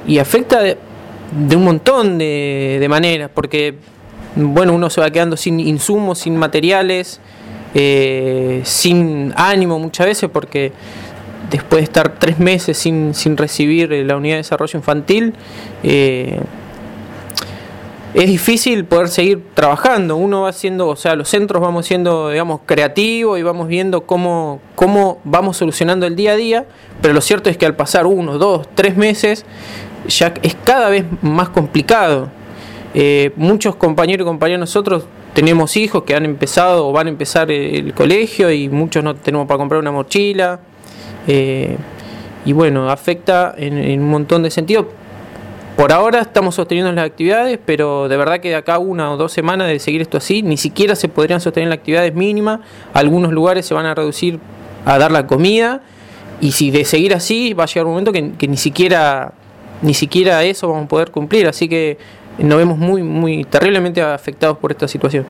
y afecta de un montón de maneras, porque bueno, uno se va quedando sin insumos, sin materiales, sin ánimo muchas veces, porque después de estar 3 meses sin recibir la unidad de desarrollo infantil, es difícil poder seguir trabajando. Uno va haciendo, o sea, los centros vamos siendo, digamos, creativos y vamos viendo cómo vamos solucionando el día a día, pero lo cierto es que al pasar 1, 2, 3 meses ya es cada vez más complicado. Muchos compañeros y compañeras nosotros tenemos hijos que han empezado o van a empezar el colegio, y muchos no tenemos para comprar una mochila, y bueno, afecta en un montón de sentidos. Por ahora estamos sosteniendo las actividades, pero de verdad que de acá a 1 o 2 semanas de seguir esto así, ni siquiera se podrían sostener las actividades mínimas. Algunos lugares se van a reducir a dar la comida, y si de seguir así va a llegar un momento que ni siquiera eso vamos a poder cumplir. Así que nos vemos muy, muy terriblemente afectados por esta situación.